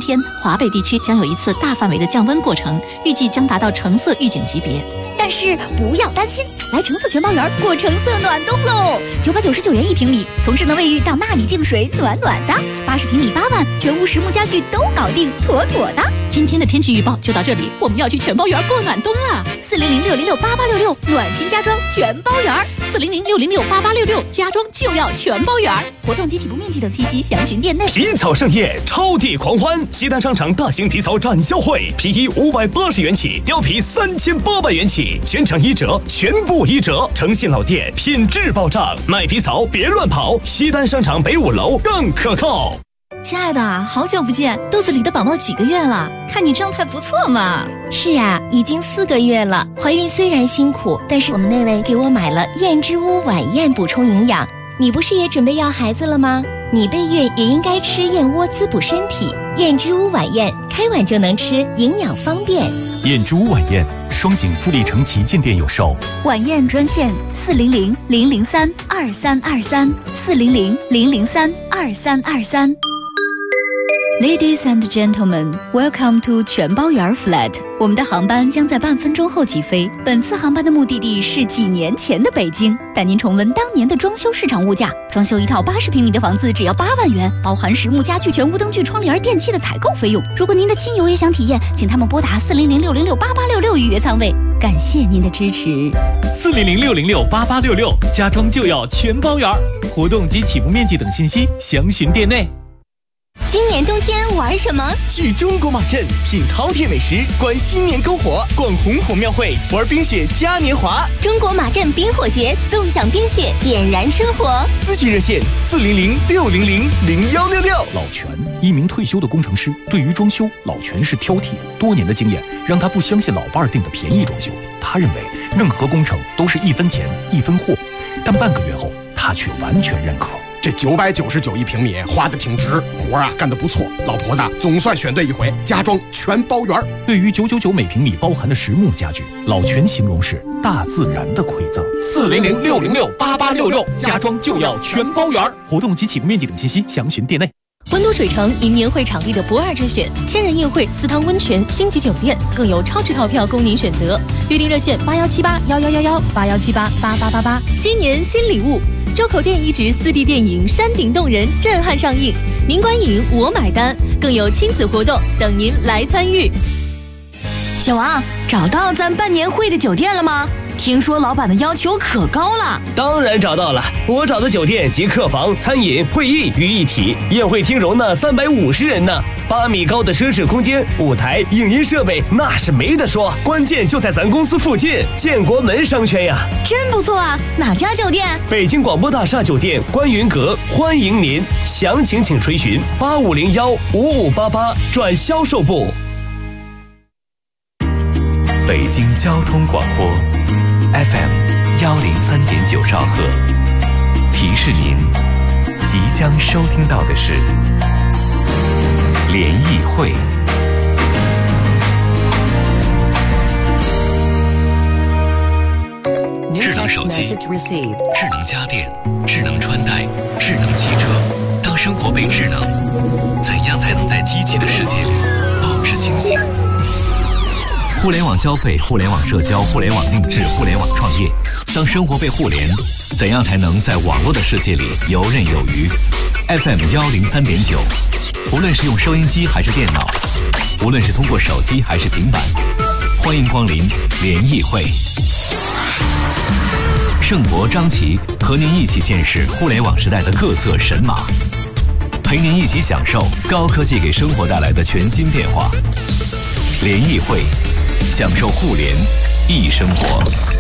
天，华北地区将有一次大范围的降温过程，预计将达到橙色预警级别。 但是不要担心，来橙色全包园过橙色暖冬喽！999元1平米，从智能卫浴到纳米净水，暖暖的。80平米8万，全屋实木家具都搞定，妥妥的。 今天的天气预报就到这里，我们要去全包园过暖冬了。 400-606-8866，暖心家装全包园。 400-606-8866，家装就要全包园。 活动及起步面积等信息详询店内。 皮草盛宴，超地狂欢！西单商场大型皮草展销会，皮衣580元起，貂皮3800元起，全场1折，全部1折。诚信老店，品质保障，买皮草别乱跑。西单商场北5楼更可靠。 亲爱的，好久不见，肚子里的宝宝几个月了？看你状态不错嘛。 是啊，已经4个月了。怀孕虽然辛苦，但是我们那位给我买了燕之屋晚宴补充营养。你不是也准备要孩子了吗？你备孕也应该吃燕窝滋补身体。燕之屋晚宴，开碗就能吃，营养方便。 燕之屋晚宴，双井富力城旗舰店有售。 晚宴专线400-003-2323，400-003-2323。Ladies and gentlemen, welcome to 全包园 Flat。我们的航班将在半分钟后起飞。本次航班的目的地是几年前的北京，带您重温当年的装修市场物价。装修一套80平米的房子只要8万元，包含实木家具、全屋灯具、窗帘、电器的采购费用。如果您的亲友也想体验，请他们拨打400-606-8866预约舱位。感谢您的支持。 400-606-8866，家装就要全包园。活动及起步面积等信息详询店内。 今年冬天玩什么？ 去中国马镇品饕餮美食，观新年篝火，逛红火庙会，玩冰雪嘉年华。 中国马镇冰火节，纵享冰雪，点燃生活。 咨询热线400-600-0166。 老全，一名退休的工程师，对于装修，老全是挑剔的。多年的经验让他不相信老伴儿订的便宜装修，他认为任何工程都是1分钱1分货。但半个月后，他却完全认可。 这999一平米花的挺值，活啊干得不错，老婆子总算选对一回，家装全包圆。 对于999每平米包含的实木家具，老全形容是大自然的馈赠。 400-600-8866，家装就要全包圆。 活动及起步面积等信息详询店内。 温都水城迎年会场地的不二之选，千人宴会、4汤温泉、星级酒店，更有超值套票供您选择。预订热线81781111，81788888。新年新礼物，周口店遗址4D 电影《山顶洞人》震撼上映，您观影我买单，更有亲子活动等您来参与。 小王，找到咱办年会的酒店了吗？听说老板的要求可高了。 当然找到了，我找的酒店集客房、餐饮、会议于一体，宴会厅容纳350人呢，8米高的奢侈空间，舞台、影音设备那是没得说，关键就在咱公司附近，建国门商圈呀。 真不错啊，哪家酒店？ 北京广播大厦酒店观云阁，欢迎您，详情请垂询8501-5588转销售部。 北京交通广播 FM103.9兆赫，提示您即将收听到的是联谊会。智能手机、智能家电、智能穿戴、智能汽车，当生活被智能，怎样才能在机器的世界里保持清醒？互联网消费、互联网社交、互联网定制、互联网创业，当生活被互联，怎样才能在网络的世界里游刃有余？ FM103.9，无论是用收音机还是电脑，无论是通过手机还是平板，欢迎光临联谊会。盛博、张琪和您一起见识互联网时代的各色神马，陪您一起享受高科技给生活带来的全新变化。联谊会，享受互联易生活。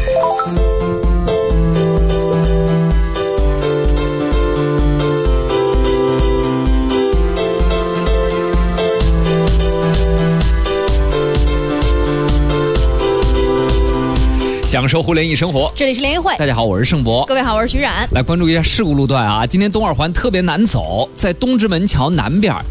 享受互联易生活， 这里是联谊会。 大家好，我是盛博。 各位好，我是徐冉。 来关注一下事故路段啊！今天东二环特别难走，在东直门桥南边，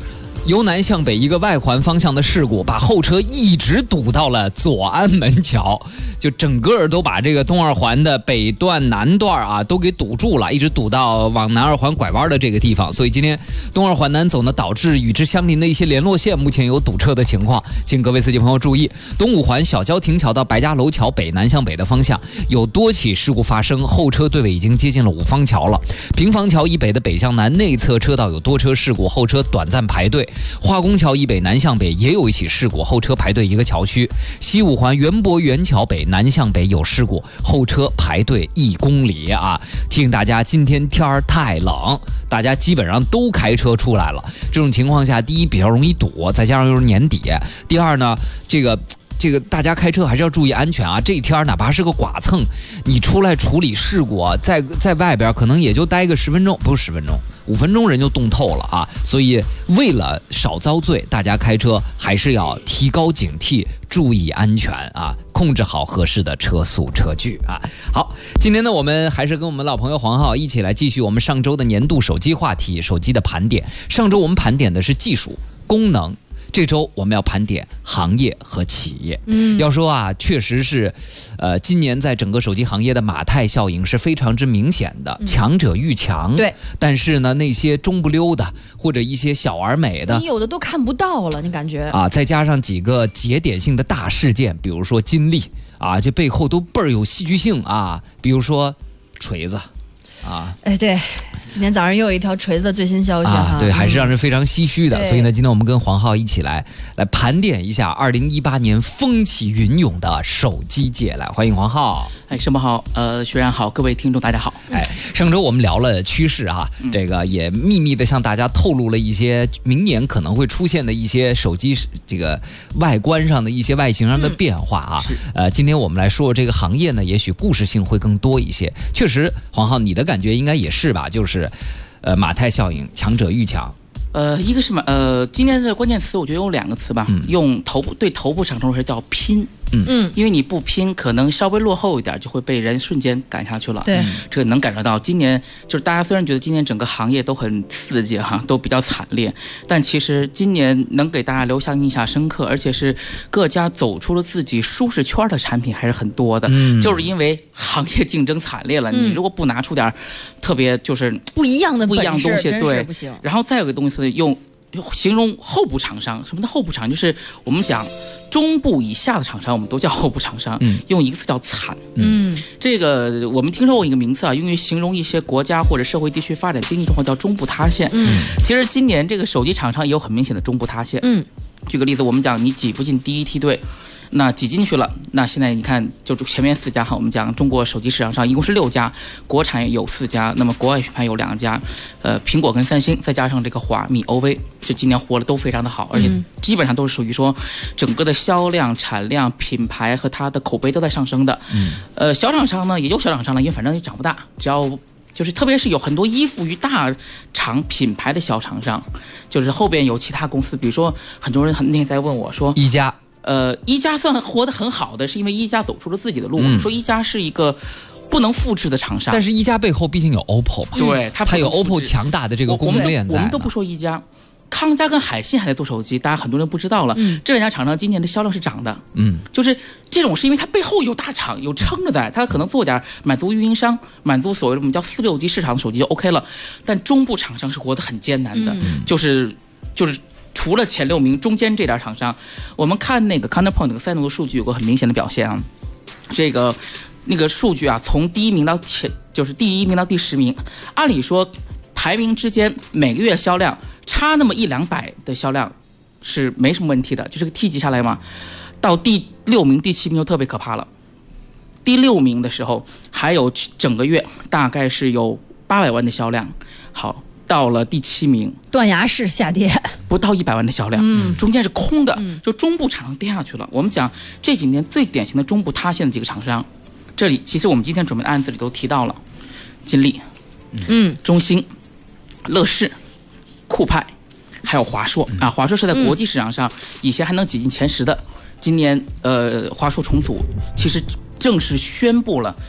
由南向北一个外环方向的事故，把后车一直堵到了左安门桥，就整个都把这个东二环的北段、南段啊都给堵住了，一直堵到往南二环拐弯的这个地方。所以今天东二环南走呢，导致与之相邻的一些联络线目前有堵车的情况，请各位司机朋友注意。东五环小交亭桥到白家楼桥北南向北的方向有多起事故发生，后车队尾已经接近了五方桥了。平房桥以北的北向南内侧车道有多车事故，后车短暂排队。化工桥以北南向北也有一起事故，后车排队一个桥区。西五环园博园桥北南向北有事故，后车排队1公里啊！提醒大家，今天天儿太冷，大家基本上都开车出来了。这种情况下，第一比较容易堵，再加上又是年底；第二呢，这个大家开车还是要注意安全啊！这一天哪怕是个剐蹭，你出来处理事故啊，在外边可能也就待个10分钟，不是10分钟，5分钟人就冻透了啊！所以为了少遭罪，大家开车还是要提高警惕，注意安全啊，控制好合适的车速车距啊！好，今天呢，我们还是跟我们老朋友黄浩一起来继续我们上周的年度手机话题，手机的盘点。上周我们盘点的是技术功能。这周我们要盘点行业和企业。要说啊，确实是，今年在整个手机行业的马太效应是非常之明显的，强者愈强。 对。但是呢，那些中不溜的或者一些小而美的， 你有的都看不到了，你感觉啊，再加上几个节点性的大事件，比如说金立啊，这背后都倍儿有戏剧性啊，比如说锤子。啊， 哎，对，今天早上又有一条锤子的最新消息哈， 对，还是让人非常唏嘘的。所以呢，今天我们跟黄浩一起来盘点一下2018年风起云涌的手机界，来欢迎黄浩。 哎，什么好？学然好，各位听众大家好。 哎，上周我们聊了趋势啊，这个也秘密的向大家透露了一些明年可能会出现的一些手机这个外观上的一些外形上的变化啊。今天我们来说这个行业呢，也许故事性会更多一些。确实，黄浩，你的感觉应该也是吧？就是，马太效应，强者愈强。 一个是今年的关键词，我觉得有2个词吧，用头部厂商说叫拼。因为你不拼，可能稍微落后一点，就会被人瞬间赶下去了。 对， 这个能感受到。今年就是大家虽然觉得今年整个行业都很刺激哈，都比较惨烈，但其实今年能给大家留下印象深刻，而且是各家走出了自己舒适圈的产品还是很多的。就是因为行业竞争惨烈了，你如果不拿出点特别就是不一样的东西，对， 不行。 然后再有个东西用形容后部厂商，什么叫后部厂？就是我们讲中部以下的厂商，我们都叫后部厂商，用一个词叫惨。这个我们听说过一个名词啊，用于形容一些国家或者社会地区发展经济状况叫中部塌陷。其实今年这个手机厂商也有很明显的中部塌陷。举个例子，我们讲你挤不进第一梯队。那挤进去了，那现在你看，就前面4家哈，我们讲中国手机市场上一共是6家，国产有4家，那么国外品牌有2家，苹果跟三星，再加上这个华米、OV，这今年活得都非常的好，而且基本上都是属于说整个的销量、产量、品牌和它的口碑都在上升的。小厂商呢也有小厂商了，因为反正也长不大，只要就是特别是有很多依附于大厂品牌的小厂商，就是后边有其他公司，比如说很多人那天在问我说一加。 一加算活得很好的，是因为一加走出了自己的路。我们说一加是一个不能复制的厂商， 但是一加背后毕竟有 OPPO 嘛， 对， 它有 OPPO 强大的这个供应链在。 我们都不说一加，康佳跟海信还在做手机，大家很多人不知道了。这2家厂商今年的销量是涨的。就是这种是因为它背后有大厂有撑着在，它可能做点满足运营商，满足所谓的我们叫4、6级市场的手机就 OK 了。但中部厂商是活得很艰难的，就是除了前6名，中间这点厂商，我们看那个 Counterpoint 那个赛诺的数据有个很明显的表现啊。那个数据啊，从第1名到就是第1名到第10名，按理说排名之间每个月销量差那么100-200的销量是没什么问题的，就这个 T 级下来嘛。到第6名、第7名就特别可怕了。第6名的时候，还有整个月大概是有800万的销量。好。到了第7名， 断崖式下跌， 不到100万的销量，中间是空的，就中部厂商跌下去了。我们讲这几年最典型的中部塌陷的几个厂商，这里其实我们今天准备的案子里都提到了，金立，中兴、乐视、酷派，还有华硕啊。华硕是在国际市场上以前还能挤进前10的，今年华硕重组其实正式宣布了。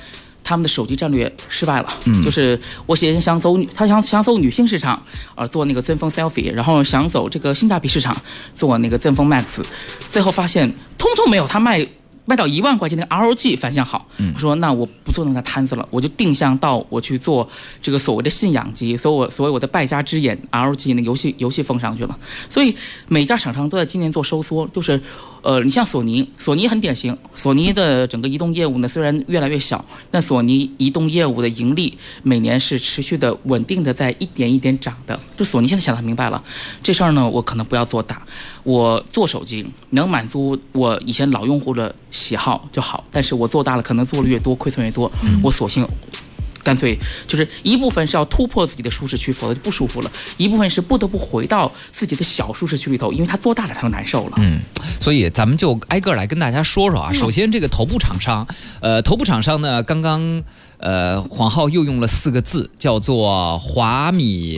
他们的手机战略失败了，就是我想走女性市场，做那个ZenFone Selfie， 然后想走这个性价比市场，做那个ZenFone Max， 最后发现通通没有他卖到1万块钱的 ROG 反响好。我说那我不做那个摊子了，我就定向到我去做这个所谓的信仰机，所以我的败家之眼 ROG 那个游戏封上去了。所以每家厂商都在今年做收缩，就是你像索尼很典型，索尼的整个移动业务呢虽然越来越小，但索尼移动业务的盈利每年是持续的稳定的在一点一点涨的。就索尼现在想得明白了，这事儿呢我可能不要做大，我做手机能满足我以前老用户的喜好就好，但是我做大了可能做的越多亏损越多，我索性干脆就是一部分是要突破自己的舒适区，否则就不舒服了；一部分是不得不回到自己的小舒适区里头，因为它做大了它就难受了。 所以咱们就挨个来跟大家说说啊。首先这个头部厂商，头部厂商呢，刚刚黄浩又用了4个字，叫做华米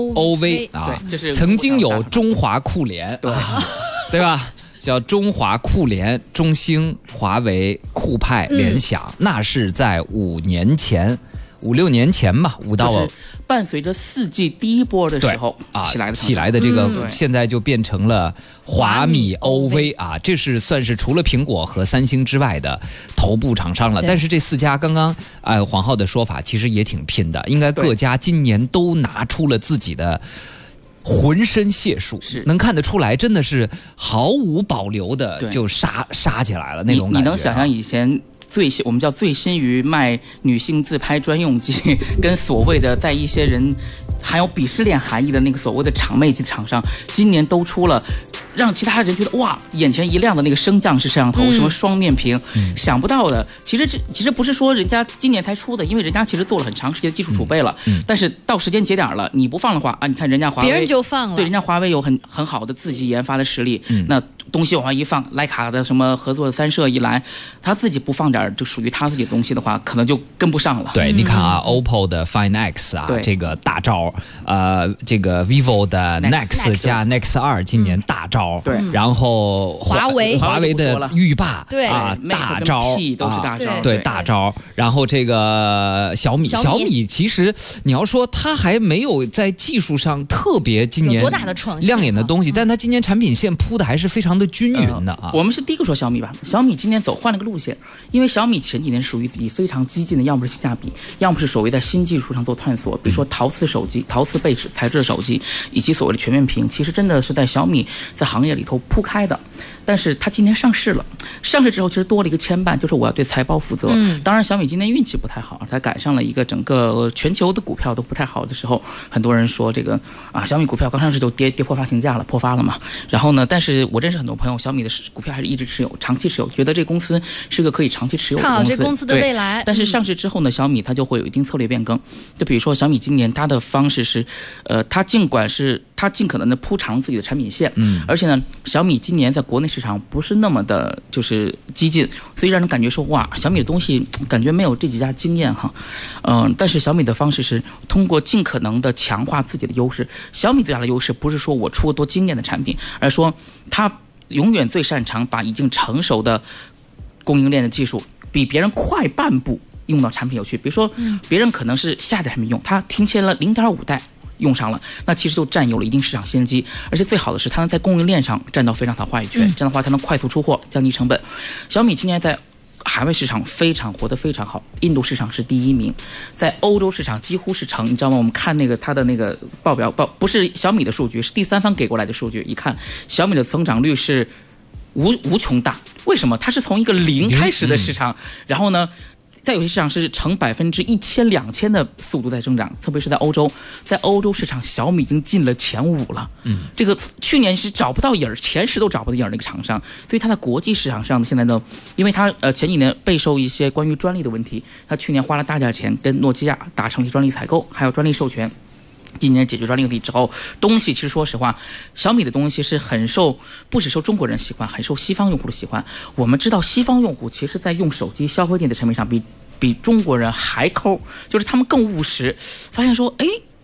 OV 啊， 对， 曾经有中华酷联，对吧？叫中华酷联、中兴、华为、酷派、联想，那是在5六年前吧，5到就是伴随着4G 第一波的时候起来的这个，现在就变成了华米 OV 啊，这是算是除了苹果和三星之外的头部厂商了。但是这4家刚刚黄浩的说法其实也挺拼的，应该各家今年都拿出了自己的浑身解数，能看得出来，真的是毫无保留的就杀起来了那种感觉。 你能想象以前我们叫醉心于卖女性自拍专用机，跟所谓的在一些人含有鄙视链含义的那个所谓的场妹机厂商，今年都出了让其他人觉得哇眼前一亮的那个升降式摄像头，什么双面屏，想不到的。其实不是说人家今年才出的，因为人家其实做了很长时间的技术储备了，但是到时间节点了，你不放的话啊，你看人家华为别人就放了， 对，人家华为有很好的自己研发的实力，那东西往上一放，徕卡的什么合作的3摄一来，他自己不放点就属于他自己的东西的话，可能就跟不上了。 对，你看啊，OPPO 的 Find X 啊，这个大招，这个 vivo 的 Nex 加 Nex 2今年大招， 对， 然后华为的浴霸， 对啊，大招都是大招， 对大招。然后这个小米其实你要说它还没有在技术上特别今年多大的创新亮眼的东西，但它今年产品线铺的还是非常的均匀的啊。 我们是第一个说小米吧，小米今年换了个路线，因为小米前几年属于以非常激进的，要么是性价比，要么是所谓在新技术上做探索，比如说陶瓷手机、陶瓷背纸材质的手机，以及所谓的全面屏，其实真的是在小米在行业里头铺开的。但是它今年上市了，上市之后其实多了一个牵绊，就是我要对财报负责。当然小米今年运气不太好，才赶上了一个整个全球的股票都不太好的时候，很多人说这个小米股票刚上市就跌破发行价了，破发了嘛。然后呢，但是我认识很多朋友，小米的股票还是一直持有，长期持有，觉得这公司是个可以长期持有的公司， 看好这公司的未来。 但是上市之后呢，小米它就会有一定策略变更。就比如说小米今年它的方式是，它尽可能的铺长自己的产品线，而且呢，小米今年在国内市场不是那么的就是激进，所以让人感觉说哇，小米的东西感觉没有这几家惊艳哈。但是小米的方式是通过尽可能的强化自己的优势。小米最大的优势不是说我出多惊艳的产品，而是说它永远最擅长把已经成熟的供应链的技术比别人快半步用到产品有趣。比如说别人可能是下一代产品用，它提前了0.5代用上了，那其实就占有了一定市场先机。而且最好的是它能在供应链上占到非常好的话语权，这样的话它能快速出货，降低成本。小米今年在海外市场活得非常好，印度市场是第1名，在欧洲市场几乎是成，你知道吗？我们看那个它的那个报表不是小米的数据，是第三方给过来的数据，一看小米的增长率是无穷大。为什么？它是从一个0开始的市场，然后呢，在有些市场是成1000、2000的速度在增长，特别是在欧洲，在欧洲市场，小米已经进了前5了。这个去年是找不到影儿，前10都找不到影儿的一个厂商，所以它在国际市场上现在呢，因为它前几年备受一些关于专利的问题，它去年花了大价钱跟诺基亚达成了专利采购，还有专利授权。今年解决专利问题之后，东西其实说实话，小米的东西是不只受中国人喜欢，很受西方用户的喜欢。我们知道西方用户其实在用手机消费电子产品上比中国人还抠，就是他们更务实。发现说，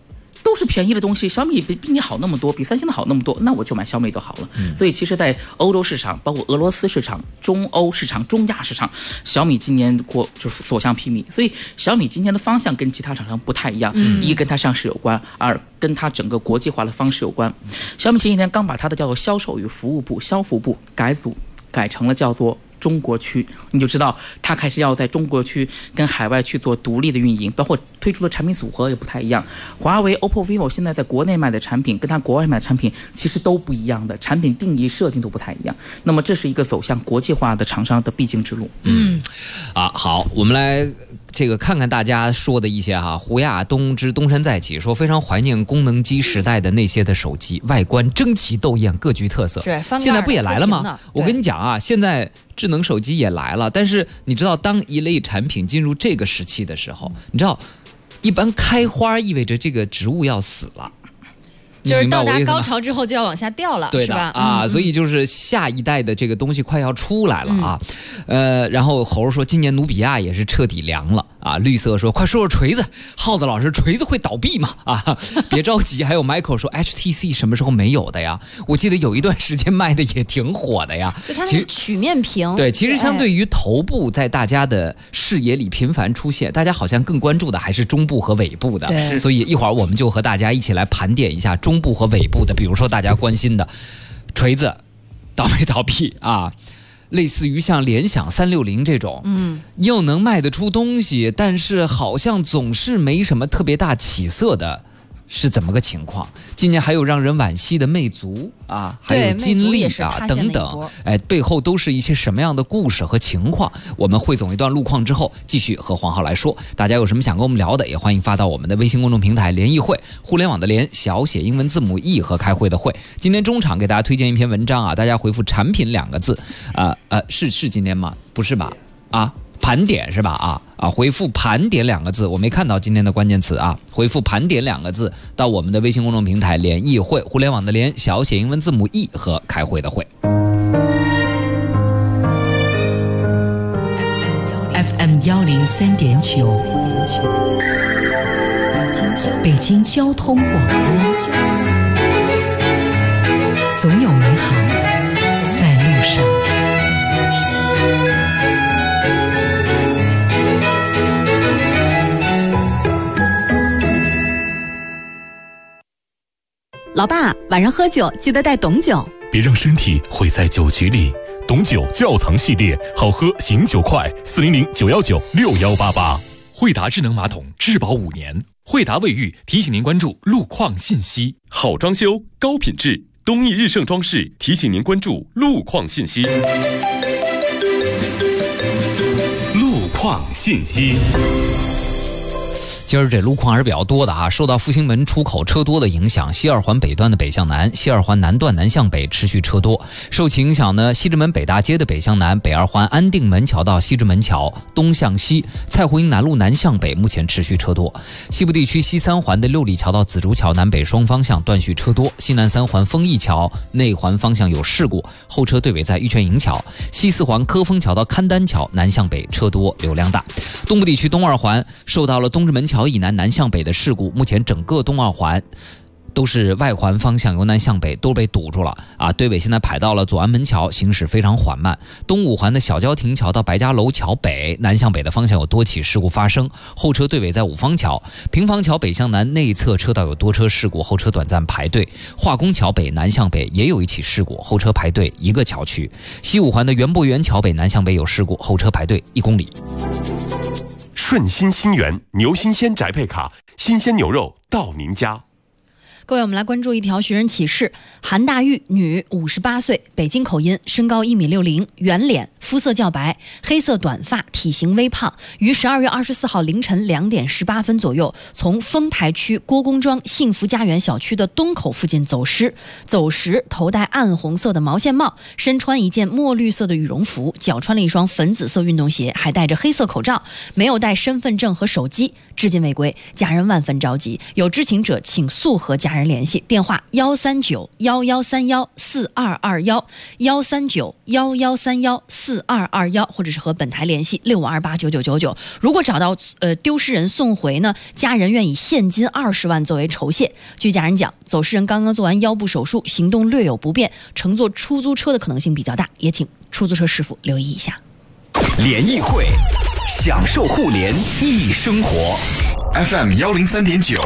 都是便宜的东西，小米比你好那么多，比三星的好那么多，那我就买小米就好了。所以其实，在欧洲市场，包括俄罗斯市场、中欧市场、中亚市场，小米今年就是所向披靡。所以小米今天的方向跟其他厂商不太一样，一跟它上市有关，二跟它整个国际化的方式有关。小米前几天刚把它的叫做销售与服务部、销服部改成了叫做中国区，你就知道它开始要在中国区跟海外去做独立的运营，包括推出的产品组合也不太一样。华为、OPPO、vivo 现在在国内卖的产品跟它国外卖的产品其实都不一样的，产品定义设定都不太一样。那么这是一个走向国际化的厂商的必经之路。 好，我们来这个看看大家说的一些哈。胡亚东之东山再起说非常怀念功能机时代的那些的手机，外观争奇斗艳，各具特色。 对， 现在不也来了吗？我跟你讲啊，现在智能手机也来了，但是你知道，当一类产品进入这个时期的时候，你知道，一般开花意味着这个植物要死了。 就是到达高潮之后就要往下掉了， 对的是吧？ 啊，所以就是下一代的这个东西快要出来了啊。然后猴说今年努比亚也是彻底凉了啊。绿色说快说说锤子，耗子老师锤子会倒闭吗？啊，别着急。还有 Michael 说 HTC 什么时候没有的呀？我记得有一段时间卖的也挺火的呀。 就它那个曲面屏， 对，其实相对于头部在大家的视野里频繁出现，大家好像更关注的还是中部和尾部的。所以一会儿我们就和大家一起来盘点一下中部和尾部的，比如说大家关心的锤子倒没倒闭啊，类似于像联想360这种，又能卖得出东西，但是好像总是没什么特别大起色的，是怎么个情况？今年还有让人惋惜的魅族啊，还有金立啊等等，背后都是一些什么样的故事和情况？我们汇总一段路况之后，继续和黄浩来说。大家有什么想跟我们聊的，也欢迎发到我们的微信公众平台联谊会，互联网的联，小写英文字母 E 和开会的会。今天中场给大家推荐一篇文章啊，大家回复产品2个字，是今天吗？不是吧？啊。盘点是吧？回复盘点2个字，我没看到今天的关键词啊。回复盘点2个字到我们的微信公众平台联谊会，互联网的联，小写英文字母 E 和开会的会。 FM 103.9，北京交通广播，总有美好在路上。 老爸，晚上喝酒记得带董酒， 别让身体毁在酒局里。董酒窖藏系列，好喝醒酒快，400-919-6188。惠达智能马桶质保5年。惠达卫浴提醒您关注路况信息。 好装修，高品质，东益日盛装饰提醒您关注路况信息。路况信息。 今儿这路况还是比较多的啊，受到复兴门出口车多的影响，西二环北段的北向南，西二环南段南向北持续车多。受其影响呢，西直门北大街的北向南，北二环安定门桥到西直门桥东向西，蔡胡营南路南向北目前持续车多。西部地区西三环的六里桥到紫竹桥南北双方向断续车多，西南三环丰益桥内环方向有事故，后车队尾在玉泉营桥。西四环科丰桥到勘丹桥南向北车多流量大。东部地区东二环受到了东直门桥以南南向北的事故，目前整个东二环都是外环方向由南向北都被堵住了啊！队尾现在排到了左安门桥，行驶非常缓慢。东五环的小交亭桥到白家楼桥北南向北的方向有多起事故发生，后车队尾在五方桥。平房桥北向南内侧车道有多车事故，后车短暂排队。化工桥北南向北也有一起事故，后车排队1个桥区。西五环的园博园桥北南向北有事故，后车排队1公里。 顺心新源牛新鲜宅配卡，新鲜牛肉到您家。 各位，我们来关注一条寻人启事。韩大玉，女，58岁，北京口音，身高1.60米，圆脸，肤色较白，黑色短发，体型微胖，于12月24号凌晨2点18分左右，从丰台区郭公庄幸福家园小区的东口附近走失。走时头戴暗红色的毛线帽，身穿一件墨绿色的羽绒服，脚穿了一双粉紫色运动鞋，还戴着黑色口罩，没有带身份证和手机，至今未归，家人万分着急，有知情者请速和家人联系，电话13911314221，13911314221。 4221，或者是和本台联系65289999。如果找到丢失人送回呢，家人愿以现金20万作为酬谢。据家人讲，走失人刚刚做完腰部手术，行动略有不便，乘坐出租车的可能性比较大，也请出租车师傅留意一下。 联谊会，享受互联易生活。FM 103.9。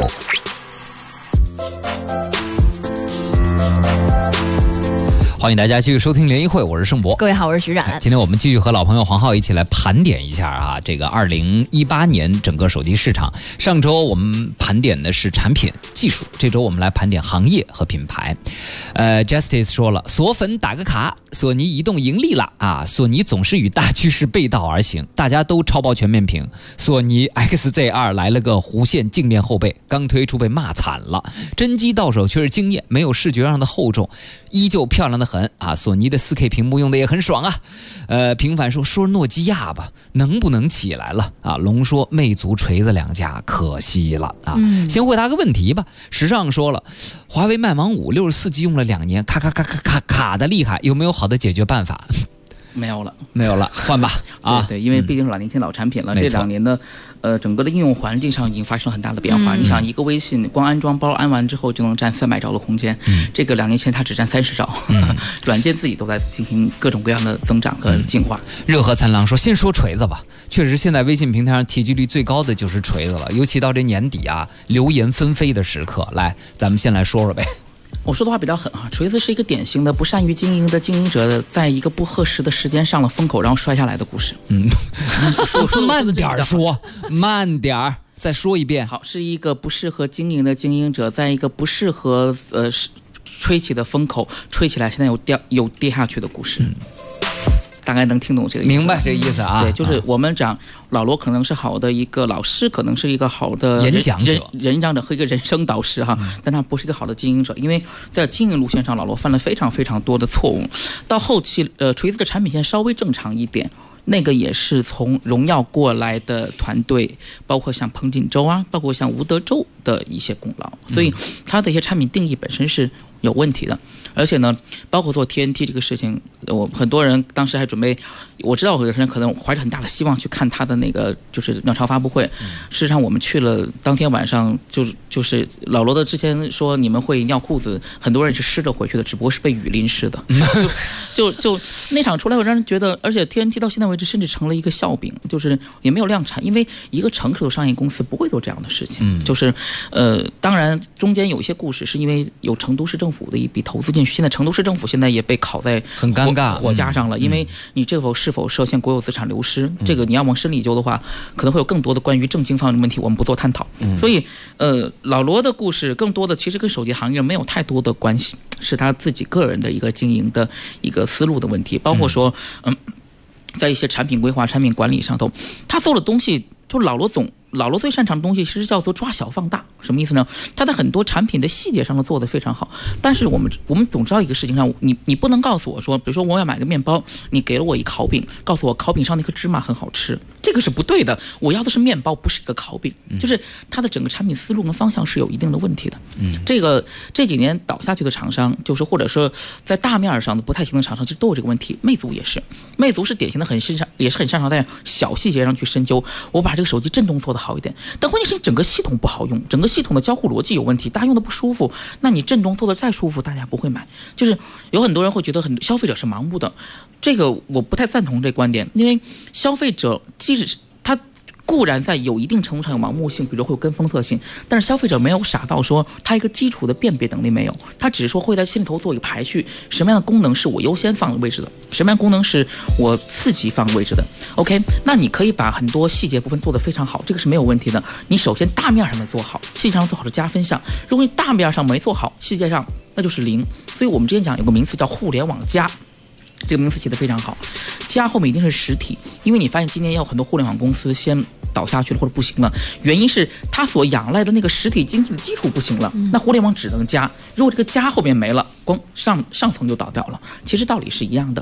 欢迎大家继续收听联谊会，我是盛博。 各位好，我是徐冉。 今天我们继续和老朋友黄浩一起来盘点一下啊，这个2018年整个手机市场。上周我们盘点的是产品技术，这周我们来盘点行业和品牌。Justice 说了，索粉打个卡，索尼移动盈利了啊！索尼总是与大趋势背道而行，大家都超爆全面屏。索尼 XZ2 来了个弧线镜面后背，刚推出被骂惨了。真机到手却是惊艳，没有视觉上的厚重，依旧漂亮的很啊！索尼的 4K 屏幕用的也很爽啊。平凡说诺基亚吧，能不能起来了啊？龙说魅族锤子2家可惜了啊。先回答个问题吧。时尚说了，华为麦芒5 64G 用了2年，卡的厉害，有没有好的解决办法？ 没有了， 换吧啊！ 对，因为毕竟是老年轻老产品了，这2年的整个的应用环境上已经发生了很大的变化。你想，一个微信光安装包安完之后就能占300兆的空间，这个2年前它只占30兆，软件自己都在进行各种各样的增长和进化。 热河灿烂说，先说锤子吧，确实现在微信平台上提及率最高的就是锤子了，尤其到这年底啊，流言纷飞的时刻，来，咱们先来说说呗。 我说的话比较狠啊，锤子是一个典型的不善于经营的经营者，在一个不合适的时间上了风口，然后摔下来的故事。 慢点说，慢点再说一遍。 好，是一个不适合经营的经营者，在一个不适合吹起的风口，吹起来现在有跌下去的故事。大概能听懂这个意思， 明白这个意思啊？ 对，就是我们讲老罗可能是好的一个老师，可能是一个好的演讲者和一个人生导师哈，但他不是一个好的经营者，因为在经营路线上，老罗犯了非常非常多的错误。到后期，锤子的产品线稍微正常一点。那个也是从荣耀过来的团队，包括像彭锦洲啊，包括像吴德州的一些功劳，所以他的一些产品定义本身是有问题的。而且呢，包括做 TNT 这个事情，我很多人当时还准备，我知道有些人可能怀着很大的希望去看他的那个就是鸟巢发布会。事实上，我们去了当天晚上，就是老罗的之前说你们会尿裤子，很多人是湿着回去的，只不过是被雨淋湿的。就那场出来，我让人觉得，而且 TNT 到现在为止甚至成了一个笑柄，就是也没有量产，因为一个成熟的商业公司不会做这样的事情。就是当然中间有一些故事是因为有成都市政府的一笔投资进去，现在成都市政府现在也被烤在很尴尬火架上了，因为你这是否涉嫌国有资产流失，这个你要往深里究的话，可能会有更多的关于政经方面的问题，我们不做探讨。所以老罗的故事更多的其实跟手机行业没有太多的关系，是他自己个人的一个经营的一个思路的问题，包括说在一些产品规划、产品管理上头，他做的东西，就是老罗最擅长的东西，其实叫做抓小放大。什么意思呢？他在很多产品的细节上都做得非常好，但是我们总知道一个事情上，你不能告诉我说，比如说我要买个面包，你给了我一烤饼，告诉我烤饼上那颗芝麻很好吃，这个是不对的。我要的是面包，不是一个烤饼。就是它的整个产品思路跟方向是有一定的问题的。这几年倒下去的厂商，就是或者说在大面上的不太行的厂商，其实都有这个问题。魅族也是，魅族是典型的也是很擅长在小细节上去深究，我把这个手机震动做得好一点，但关键是整个系统不好用，整个系统的交互逻辑有问题，大家用的不舒服，那你震动做的再舒服，大家不会买。就是有很多人会觉得消费者是盲目的，这个我不太赞同这观点，因为消费者即使他固然在有一定程度上有盲目性，比如会有跟风特性，但是消费者没有傻到说他一个基础的辨别能力没有，他只是说会在心里头做一个排序，什么样的功能是我优先放的位置的，什么样的功能是我次级放位置的。OK， 那你可以把很多细节部分做得非常好，这个是没有问题的。你首先大面上面做好，细节上做好是加分项，如果你大面上没做好，细节上那就是0。所以我们之前讲有个名词叫互联网加，这个名词起得非常好，加后面一定是实体，因为你发现今年有很多互联网公司先倒下去了或者不行了，原因是它所仰赖的那个实体经济的基础不行了，那互联网只能加，如果这个加后面没了，光上层就倒掉了。其实道理是一样的。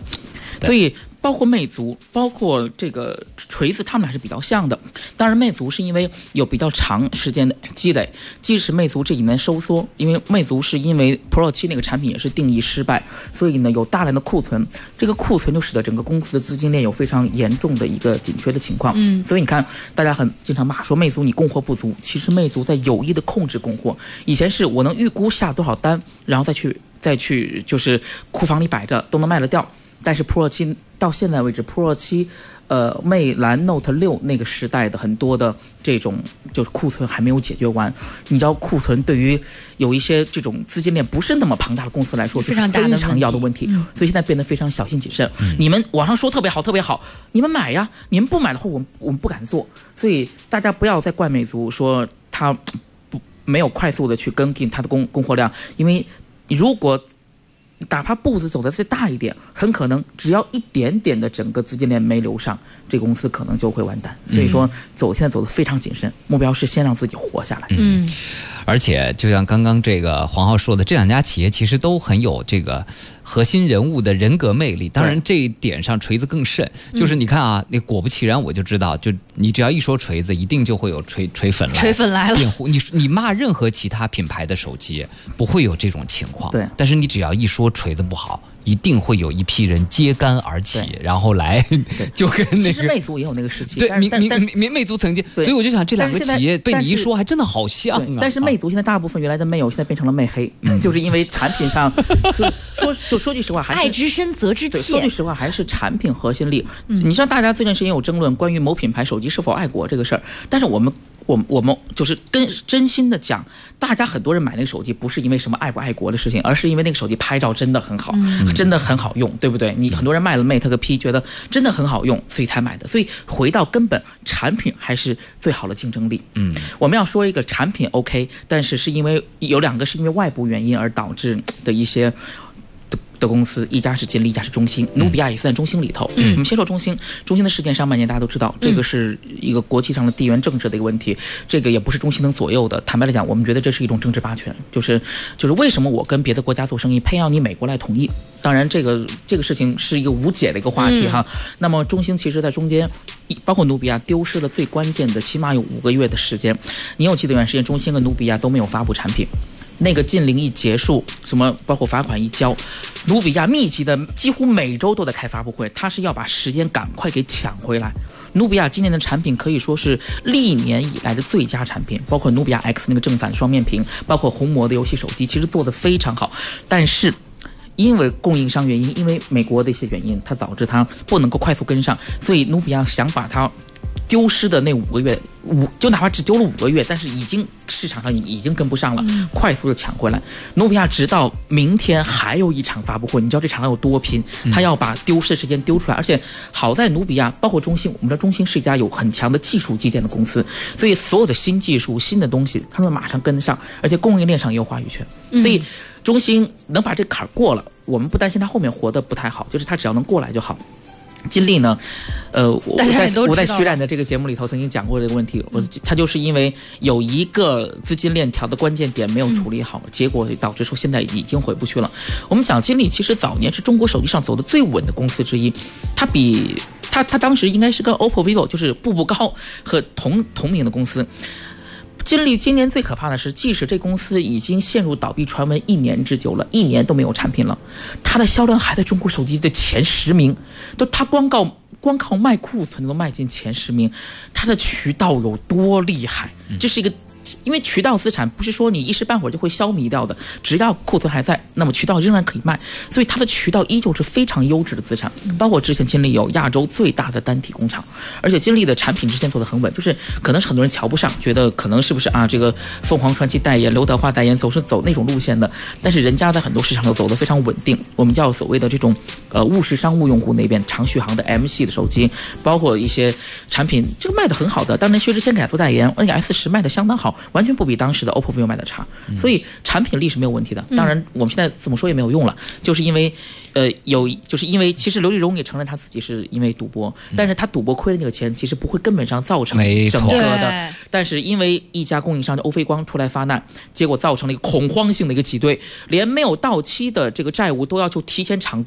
所以包括魅族，包括这个锤子，他们还是比较像的。当然，魅族是因为有比较长时间的积累，即使魅族这几年收缩，因为魅族是因为 Pro 7那个产品也是定义失败，所以呢有大量的库存，这个库存就使得整个公司的资金链有非常严重的一个紧缺的情况。所以你看，大家很经常骂说魅族你供货不足，其实魅族在有意的控制供货。以前是我能预估下多少单，然后再去就是库房里摆着都能卖得掉。但是 Pro 7到现在为止 ，Pro 7，魅蓝 Note 6那个时代的很多的这种就是库存还没有解决完。你知道库存对于有一些这种资金链不是那么庞大的公司来说，就是非常要的问题。所以现在变得非常小心谨慎。你们网上说特别好，特别好，你们买呀！你们不买的话，我们不敢做。所以大家不要再怪魅族说它没有快速的去跟进它的供货量，因为如果哪怕步子走得再大一点，很可能只要一点点的整个资金链没留上，这个公司可能就会完蛋。所以说现在走得非常谨慎，目标是先让自己活下来。 而且就像刚刚这个黄浩说的，这两家企业其实都很有这个核心人物的人格魅力。当然这一点上锤子更甚，就是你看啊，那果不其然我就知道，就你只要一说锤子，一定就会有锤粉来辩护。你骂任何其他品牌的手机不会有这种情况，对。但是你只要一说锤子不好，一定会有一批人揭竿而起，然后来就跟那个。 其实魅族也有那个时期， 对，魅族曾经，所以我就想这两个企业被你一说，还真的好像啊。 但是魅族现在大部分原来的魅友现在变成了魅黑，就是因为产品上，就说句实话，还是爱之深责之切。 说句实话，还是产品核心力。你像大家最近时间有争论关于某品牌手机是否爱国这个事儿，但是我们就是真心的讲，大家很多人买那个手机不是因为什么爱不爱国的事情，而是因为那个手机拍照真的很好，真的很好用，对不对？你很多人卖了 Mate 个 P， 觉得真的很好用，所以才买的。所以回到根本，产品还是最好的竞争力。我们要说一个产品 OK， 但是因为有两个是因为外部原因而导致的一些的公司，一家是金立，一家是中兴，努比亚也算中兴里头。我们先说中兴的事件，上半年大家都知道，这个是一个国际上的地缘政治的一个问题，这个也不是中兴能左右的。坦白来讲，我们觉得这是一种政治霸权，就是为什么我跟别的国家做生意，偏要你美国来同意？当然，这个事情是一个无解的一个话题哈。那么中兴其实在中间，包括努比亚丢失了最关键的，起码有5个月的时间。你有记得一段时间，中兴和努比亚都没有发布产品。那个禁令一结束，什么包括罚款一交，努比亚密集的几乎每周都在开发布会，他是要把时间赶快给抢回来。努比亚今年的产品可以说是历年以来的最佳产品，包括努比亚 X 那个正反双面屏，包括红魔的游戏手机，其实做得非常好。但是因为供应商原因，因为美国的一些原因，它导致它不能够快速跟上，所以努比亚想把它丢失的那5个月，就哪怕只丢了5个月，但是市场上已经跟不上了，快速的抢回来。努比亚直到明天还有一场发布会，你知道这场有多拼，他要把丢失的时间丢出来。而且好在努比亚包括中兴，我们知道中兴是一家有很强的技术积淀的公司，所以所有的新技术、新的东西，他们马上跟得上，而且供应链上也有话语权。所以中兴能把这坎儿过了，我们不担心他后面活得不太好，就是他只要能过来就好。金立呢，我在徐冉的这个节目里头曾经讲过这个问题，他就是因为有一个资金链条的关键点没有处理好，结果导致说现在已经回不去了。我们讲金立其实早年是中国手机上走的最稳的公司之一，他当时应该是跟 OPPO、vivo 就是步步高和同名的公司。金立今年最可怕的是，即使这公司已经陷入倒闭传闻1年之久了，1年都没有产品了，它的销量还在中国手机的前10名，它光靠卖库存都卖进前10名，它的渠道有多厉害？这是一个。因为渠道资产不是说你一时半会儿就会消弭掉的，只要库存还在，那么渠道仍然可以卖，所以它的渠道依旧是非常优质的资产。包括之前金立有亚洲最大的单体工厂，而且金立的产品之前做得很稳，就是可能是很多人瞧不上，觉得可能是不是啊这个凤凰传奇代言、刘德华代言走那种路线的，但是人家在很多市场都走得非常稳定。我们叫所谓的这种务实商务用户那边长续航的 M 系的手机，包括一些产品这个卖得很好的，当年薛之谦给他做代言，那个 S10卖得相当好，完全不比当时的 OPPO、vivo 卖的差，所以产品力是没有问题的。当然，我们现在怎么说也没有用了，就是因为就是因为其实刘立荣也承认他自己是因为赌博，但是他赌博亏了那个钱，其实不会根本上造成整个的。但是因为一家供应商的欧菲光出来发难，结果造成了一个恐慌性的一个挤兑，连没有到期的这个债务都要求提前偿兑。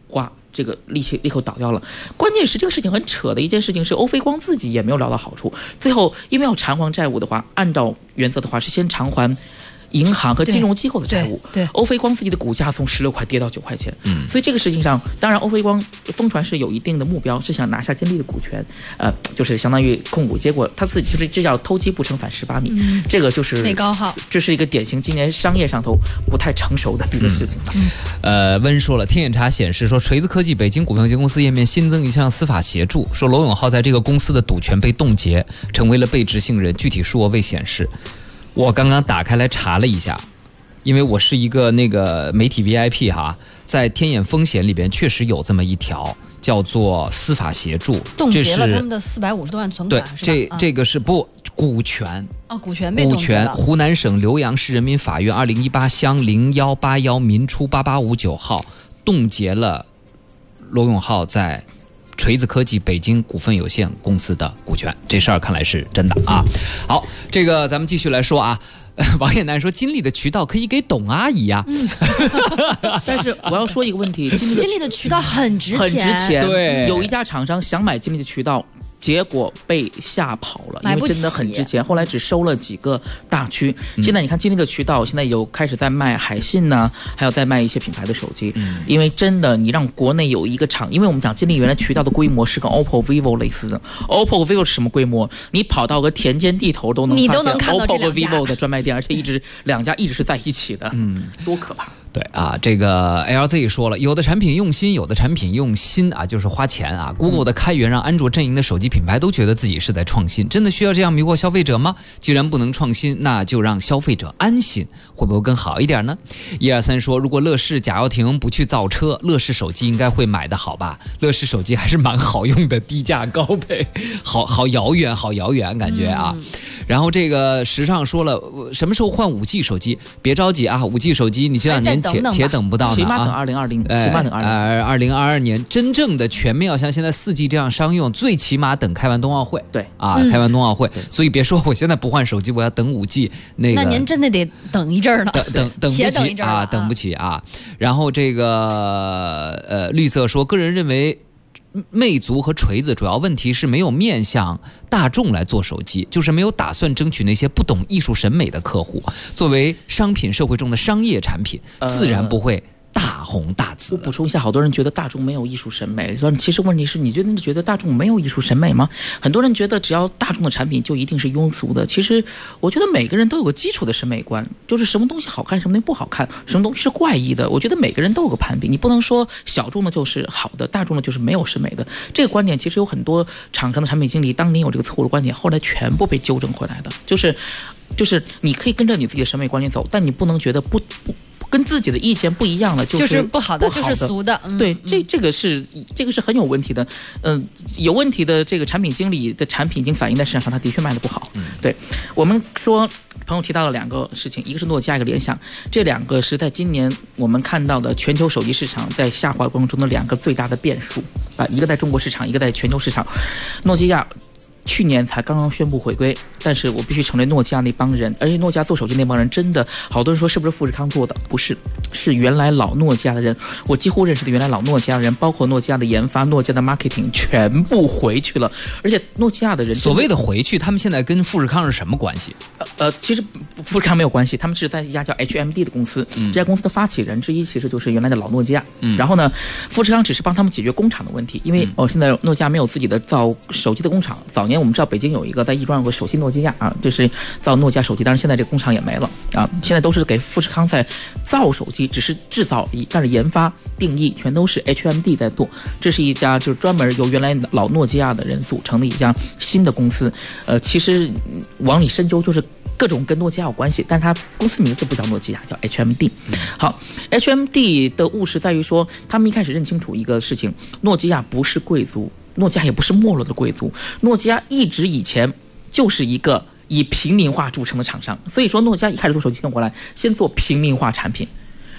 哇，这个立刻倒掉了。关键是这个事情很扯的一件事情是，欧菲光自己也没有捞到好处。最后因为要偿还债务的话，按照原则的话是先偿还银行和金融机构的债务。 对， 欧菲光自己的股价从16块跌到9块钱。所以这个事情上，当然欧菲光疯传是有一定的目标，是想拿下金立的股权，就是相当于控股。结果他自己就是这叫偷鸡不成反蚀米，这个就是没搞好， 这是一个典型今年商业上头不太成熟的一个事情。 温说了，天眼查显示说，锤子科技北京股份有限公司页面新增一项司法协助，说罗永浩在这个公司的赌权被冻结，成为了被执行人，具体数额未显示。我刚刚打开来查了一下，因为我是一个那个媒体 VIP 哈，在天眼风险里边确实有这么一条，叫做司法协助， 冻结了他们的450多万存款。 对，这个是不股权股权被冻结了。 湖南省浏阳市人民法院2018乡0181民初8859号冻结了罗永浩在锤子科技北京股份有限公司的股权，这事儿看来是真的啊。好，这个咱们继续来说啊。王艳楠说，金立的渠道可以给董阿姨呀。 但是我要说一个问题， 金立的渠道很值钱， 对， 有一家厂商想买金立的渠道，结果被吓跑了，因为真的很值钱。后来只收了几个大区。现在你看金立的渠道，现在有开始在卖海信呢，还有在卖一些品牌的手机。因为真的，你让国内有一个厂，因为我们讲金立原来渠道的规模是跟 OPPO、vivo 类似的。OPPO、vivo 是什么规模？你跑到个田间地头都能发现 OPPO 和 vivo 的专卖店，而且两家一直是在一起的。多可怕！ 对啊，这个 LZ 说了，有的产品用心，有的产品用心啊，就是花钱啊。Google 的开源让安卓阵营的手机品牌都觉得自己是在创新，真的需要这样迷惑消费者吗？既然不能创新，那就让消费者安心，会不会更好一点呢？123说，如果乐视贾跃亭不去造车，乐视手机应该会买的好吧？乐视手机还是蛮好用的，低价高配，好遥远感觉啊。然后这个时尚说了，什么时候换5G 手机？别着急啊，5G 手机你这2年且等不到呢， 起码等2020，起码等 2022年真正的全面要像现在4G 这样商用，最起码等开完冬奥会。 对啊，开完冬奥会，所以别说我现在不换手机，我要等5G 那您真的得等一阵儿了， 等不起啊，等不起啊。然后这个绿色说，个人认为魅族和锤子主要问题是没有面向大众来做手机，就是没有打算争取那些不懂艺术审美的客户。作为商品社会中的商业产品，自然不会大红大紫。 我补充一下，好多人觉得大众没有艺术审美，其实问题是你真的觉得大众没有艺术审美吗？很多人觉得只要大众的产品就一定是庸俗的，其实我觉得每个人都有个基础的审美观，就是什么东西好看，什么东西不好看，什么东西是怪异的。我觉得每个人都有个判定，你不能说小众的就是好的，大众的就是没有审美的。这个观点其实有很多厂商的产品经理当年有这个错误的观点，后来全部被纠正回来的。就是你可以跟着你自己的审美观念走，但你不能觉得不跟自己的意见不一样了就是不好的，就是俗的。 对，这个是很有问题的。有问题的这个产品经理的产品已经反映在市场上，他的确卖得不好。对，我们说朋友提到了2个事情，一个是诺基亚，一个联想，这2个是在今年我们看到的全球手机市场在下滑过程中的2个最大的变数啊，一个在中国市场，一个在全球市场。诺基亚去年才刚刚宣布回归，但是我必须承认诺基亚那帮人，而且诺基亚做手机那帮人真的，好多人说是不是富士康做的？不是，是原来老诺基亚的人，我几乎认识的原来老诺基亚的人，包括诺基亚的研发、诺基亚的 marketing 全部回去了，而且诺基亚的人所谓的回去，他们现在跟富士康是什么关系？ 其实富士康没有关系，他们是在一家叫 HMD 的公司，这家公司的发起人之一其实就是原来的老诺基亚。然后呢，富士康只是帮他们解决工厂的问题，因为现在诺基亚没有自己的造手机的工厂，早年我们知道北京有一个在亦庄有个首席诺基亚啊，就是造诺基亚手机，但是现在这个工厂也没了啊，现在都是给富士康在造手机，只是制造而已，但是研发定义全都是 HMD 在做。这是一家就是专门由原来老诺基亚的人组成的一家新的公司。其实往里深究就是各种跟诺基亚有关系，但是它公司名字不叫诺基亚，叫 HMD。好 ，HMD 的务实在于说，他们一开始认清楚一个事情，诺基亚不是贵族，诺基亚也不是没落的贵族，诺基亚一直以前就是一个以平民化著称的厂商，所以说诺基亚一开始做手机跟过来，先做平民化产品。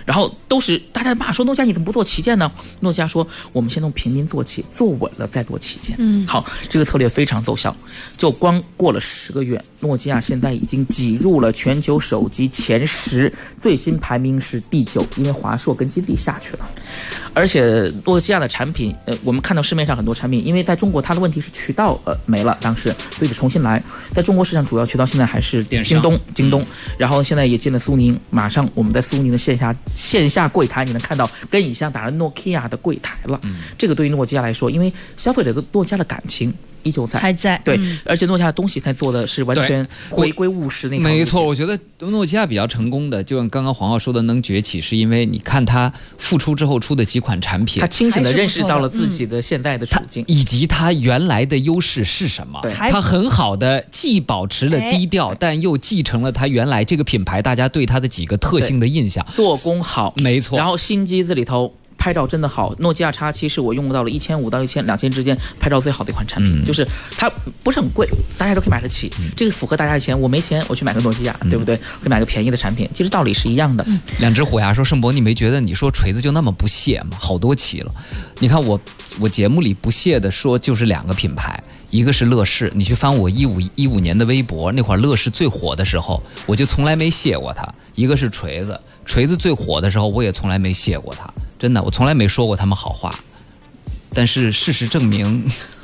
然后都是大家骂说诺基亚你怎么不做旗舰呢？诺基亚说我们先从平民做起，做稳了再做旗舰。好，这个策略非常奏效，就光过了10个月，诺基亚现在已经挤入了全球手机前10，最新排名是第9，因为华硕跟金立下去了。而且诺基亚的产品，我们看到市面上很多产品，因为在中国它的问题是渠道没了，当时所以得重新来。在中国市场主要渠道现在还是京东，然后现在也进了苏宁，马上我们在苏宁的线下柜台，你能看到跟以前打了诺基亚的柜台了。这个对于诺基亚来说，因为消费者对诺基亚的感情依旧在， 还在， 对，而且诺基亚的东西才做的是完全回归务实那套。 没错，我觉得诺基亚比较成功的，就像刚刚黄浩说的，能崛起，是因为你看它复出之后出的几款产品， 他清醒地认识到了自己的现在的处境， 以及他原来的优势是什么。他很好的既保持了低调，但又继承了他原来这个品牌大家对他的几个特性的印象， 做工好， 没错。 然后新机子里头拍照真的好，诺基亚 X7是我用到了1500到2000之间拍照最好的一款产品，就是它不是很贵，大家都可以买得起，这个符合大家以前我没钱我去买个诺基亚，对不对？会买个便宜的产品，其实道理是一样的。 两只虎牙说，盛博你没觉得你说锤子就那么不屑吗？好多期了，你看我节目里不屑的说就是2个品牌，一个是乐视，你去翻我15年的微博，那会儿乐视最火的时候，我就从来没谢过它。一个是锤子，锤子最火的时候，我也从来没谢过它，真的，我从来没说过他们好话。但是事实证明，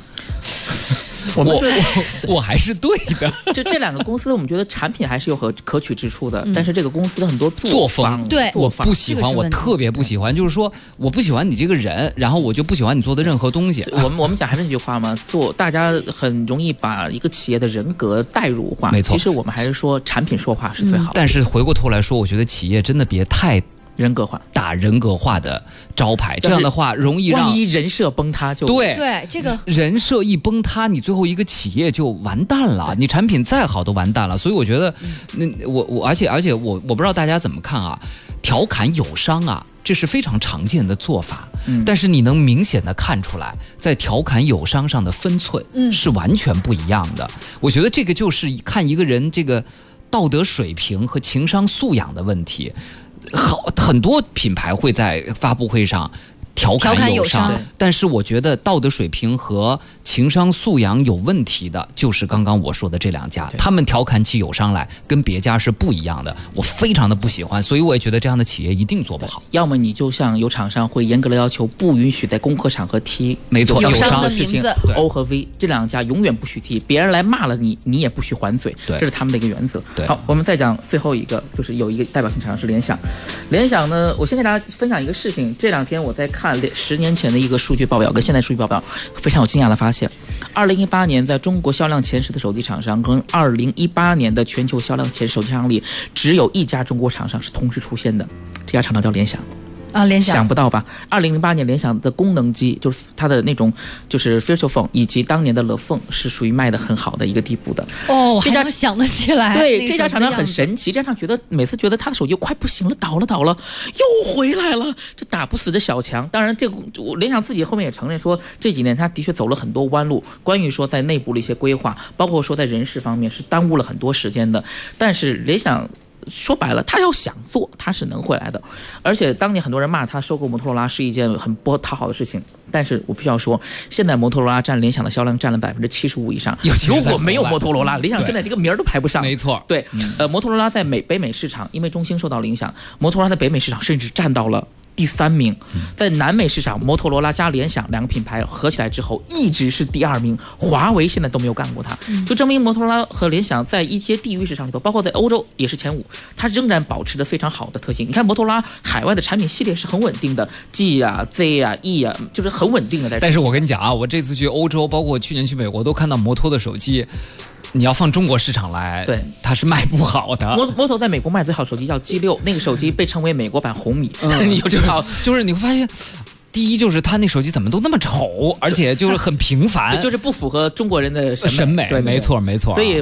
我还是对的。 就这2个公司，我们觉得产品还是有可取之处的，但是这个公司的很多作风， 对， 我不喜欢，我特别不喜欢，就是说我不喜欢你这个人，然后我就不喜欢你做的任何东西。 我们讲还是那句话嘛，大家很容易把一个企业的人格代入化， 没错。 其实我们还是说产品说话是最好的。 但是回过头来说，我觉得企业真的别太人格化， 打人格化的招牌，这样的话容易让万一人设崩塌就对这个人设一崩塌，你最后一个企业就完蛋了，你产品再好都完蛋了。所以我觉得，而且我不知道大家怎么看啊，调侃友商啊，这是非常常见的做法，但是你能明显的看出来，在调侃友商上的分寸是完全不一样的。我觉得这个就是看一个人这个道德水平和情商素养的问题。很多品牌会在发布会上调侃友商，但是我觉得道德水平和情商素养有问题的，就是刚刚我说的这2家，他们调侃起友商来跟别家是不一样的，我非常的不喜欢，所以我也觉得这样的企业一定做不好。 要么你就像有厂商会严格的要求，不允许在公开场合提没错友商的事情 ，O 和 V 这2家永远不许提，别人来骂了你，你也不许还嘴，这是他们的一个原则。好，我们再讲最后一个，就是有一个代表性厂商是联想。联想呢，我先跟大家分享一个事情，这2天我在看10年前的一个数据报表跟现在数据报表，非常有惊讶的发现，2018年在中国销量前10的手机厂商跟2018年的全球销量前10手机厂商里，只有1家中国厂商是同时出现的，这家厂商叫联想。 联想想不到吧？2008年联想的功能机，就是它的那种就是 Virtual Phone 以及当年的乐凤是属于卖的很好的一个地步的。 我还能想得起来。 对，这家厂商很神奇，这家厂商每次觉得他的手机快不行了，倒了，又回来了，就打不死这小强。当然，这个联想自己后面也承认说，这几年他的确走了很多弯路，关于说在内部的一些规划，包括说在人事方面是耽误了很多时间的。但是联想说白了，他要想做，他是能回来的。而且当年很多人骂他收购摩托罗拉是一件很不讨好的事情，但是我必须要说，现在摩托罗拉占联想的销量占了75%以上。如果没有摩托罗拉，联想现在这个名儿都排不上。 没错， 对，摩托罗拉在北美市场，因为中兴受到了影响，摩托罗拉在北美市场甚至占到了第3名，在南美市场，摩托罗拉加联想2个品牌合起来之后，一直是第2名，华为现在都没有干过它，就证明摩托罗拉和联想在一些地域市场里头，包括在欧洲也是前5，它仍然保持着非常好的特性。你看摩托罗拉海外的产品系列是很稳定的 ，G 啊、Z 啊、E 啊，就是很稳定的。 但是我跟你讲啊，我这次去欧洲，包括去年去美国，都看到摩托的手机。你要放中国市场来， 对， 它是卖不好的。 摩托在美国卖最好手机叫 G6， 那个手机被称为美国版红米，你就知道， 就是你会发现。第一就是他那手机怎么都那么丑，而且就是很平凡， 就是不符合中国人的审美。 对，没错。 所以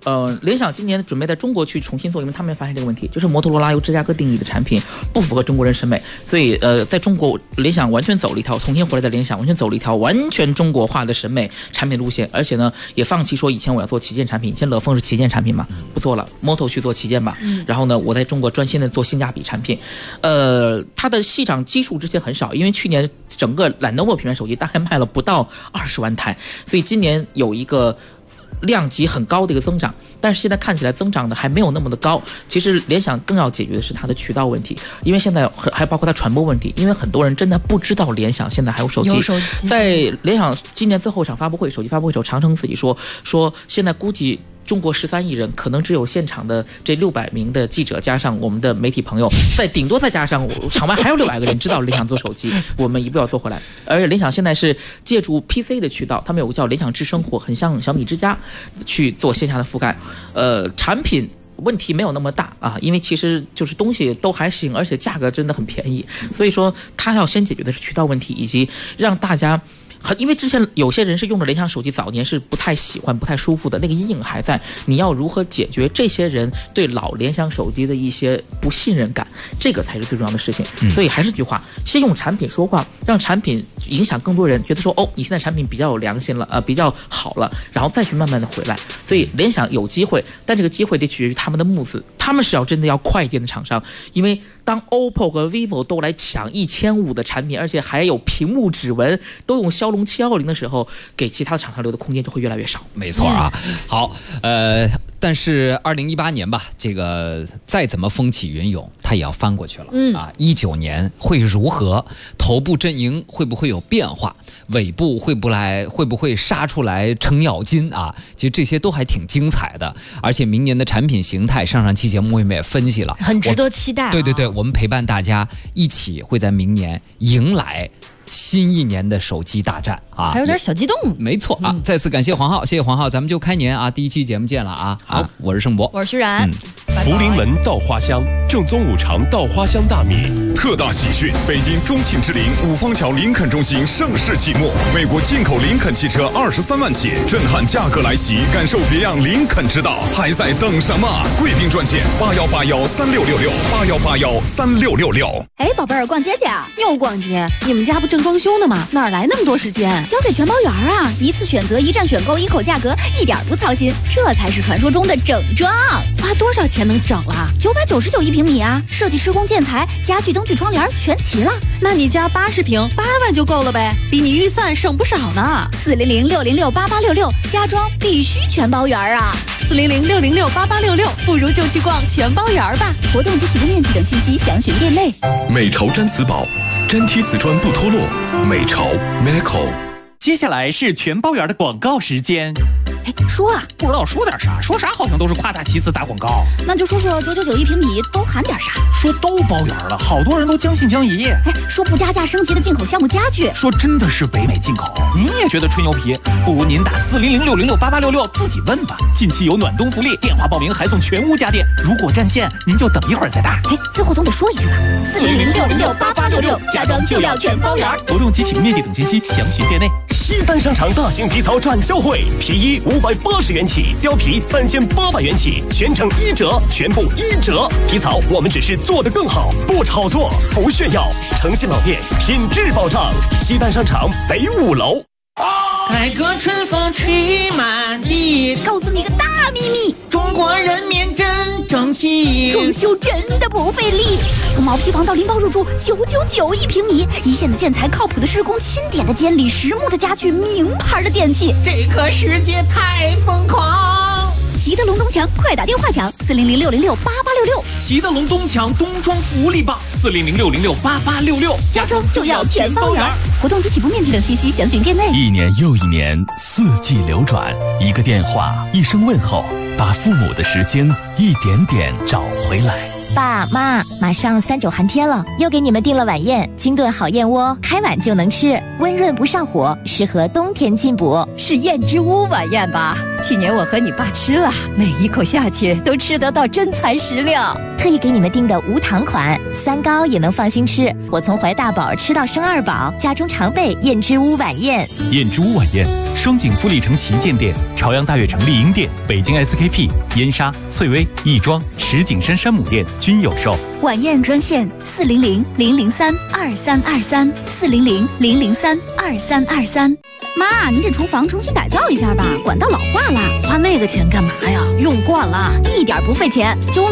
联想今年准备在中国去重新做，因为他们发现这个问题，就是摩托罗拉由芝加哥定义的产品不符合中国人审美，所以在中国联想完全走了一条重新回来的联想完全走了一条完全中国化的审美产品路线，而且呢也放弃说以前我要做旗舰产品，以前乐风是旗舰产品嘛，不做了，摩托去做旗舰吧，然后呢我在中国专心的做性价比产品，它的市场基数之前很少，因为去年整个Lenovo品牌手机大概卖了不到20万台，所以今年有一个量级很高的一个增长，但是现在看起来增长的还没有那么的高。其实联想更要解决的是它的渠道问题，因为现在还包括它传播问题，因为很多人真的不知道联想现在还有手机。在联想今年最后一场发布会，手机发布会时候，长城自己说现在估计中国13亿人，可能只有现场的这600名的记者加上我们的媒体朋友，顶多再加上场外还有600个人知道联想做手机，我们一步要做回来。而且联想现在是借助 PC 的渠道，他们有个叫联想智生活，很像小米之家，去做线下的覆盖。产品问题没有那么大啊，因为其实就是东西都还行，而且价格真的很便宜，所以说他要先解决的是渠道问题，以及让大家。因为之前有些人是用的联想手机，早年是不太喜欢、不太舒服的，那个阴影还在。你要如何解决这些人对老联想手机的一些不信任感，这个才是最重要的事情。所以还是这句话，先用产品说话，让产品影响更多人，觉得说你现在产品比较有良心了，比较好了，然后再去慢慢的回来。所以联想有机会，但这个机会得取决于他们的募资，他们是要真的要快一点的厂商，因为当 OPPO 和 vivo 都来抢1500的产品，而且还有屏幕指纹，都用骁龙710的时候，给其他的厂商留的空间就会越来越少。 没错啊，好，但是2018年吧，这个再怎么风起云涌，它也要翻过去了。19年会如何？头部阵营会不会有变化？尾部会不会杀出来程咬金啊？其实这些都还挺精彩的，而且明年的产品形态，上期节目我们也分析了， 很值得期待。 对，我们陪伴大家一起会在明年迎来新一年的手机大战啊， 还有点小激动。 没错啊，再次感谢黄浩，谢谢黄浩，咱们就开年啊，第一期节目见了啊。好，我是盛博， 我是徐然。 福临门稻花香，正宗五常稻花香大米。 特大喜讯！北京中庆之林五方桥林肯中心正式启幕，美国进口林肯汽车23万起，震撼价格来袭，感受别样林肯之道，还在等什么？贵宾专线81813666，81813666。 哎，宝贝儿，逛街去啊？ 又逛街？你们家不正装修呢吗？哪来那么多时间？ 交给全包园啊！一次选择，一站选购，一口价格，一点不操心，这才是传说中的整装。 花多少钱能整了 ？999一平米啊！设计、施工、建材、家具、灯具、窗帘全齐了。 那你家80平8万就够了呗，比你预算省不少呢。 400-606-8866，家装必须全包园啊 ！400-606-8866，不如就去逛全包园吧。 活动及起步面积等信息详询店内。 美潮毡瓷宝，粘贴瓷砖不脱落。美潮 Meco。 接下来是全包园的广告时间。 说啊， 不知道说点啥，说啥好像都是夸大其词打广告。 那就说说999一平米都含点啥？ 说都包圆了，好多人都将信将疑。 说不加价升级的进口项目家具， 说真的是北美进口。您也觉得吹牛皮？不如您打400-606-8866自己问吧。近期有暖冬福利，电话报名还送全屋家电。如果占线，您就等一会儿再打。 最后总得说一句吧，400-606-8866，家装就要全包圆。 活动及起步面积等信息详询店内。 西单商场大型皮草展销会，皮衣580元起，貂皮3800元起，全程1折，全部1折。皮草我们只是做得更好，不炒作，不炫耀。诚信老店，品质保障。西单商场北5楼。 改革春风吹满地， 告诉你个大秘密， 中国人民真争气， 装修真的不费力。从毛坯房到拎包入住，999一平米，一线的建材，靠谱的施工，钦点的监理，实木的家具，名牌的电器， 这个世界太疯狂。 齐德龙东墙，快打电话抢400-606-8866。 齐德龙东墙冬装福利棒，400-606-8866， 家装就要全包圆。活动及起步面积等信息详询店内。 一年又一年，四季流转，一个电话，一声问候，把父母的时间一点点找回来。 爸妈，马上3-9寒天了，又给你们订了晚宴，清炖好燕窝，开碗就能吃，温润不上火，适合冬天进补。 是燕之屋晚宴吧？去年我和你爸吃了，每一口下去都吃得到真材实料。 特意给你们订的无糖款，3高也能放心吃。我从怀大宝吃到生2宝，家中常备燕之屋晚宴。 燕之屋晚宴，双井富力城旗舰店、朝阳大悦城丽婴店、北京 SKP、燕莎、翠微、亦庄、石景山山姆店均有售。 晚宴专线400-003-2323，400-003-2323。 妈，您这厨房重新改造一下吧，管道老化了。 花那个钱干嘛呀？用惯了， 一点不费钱，就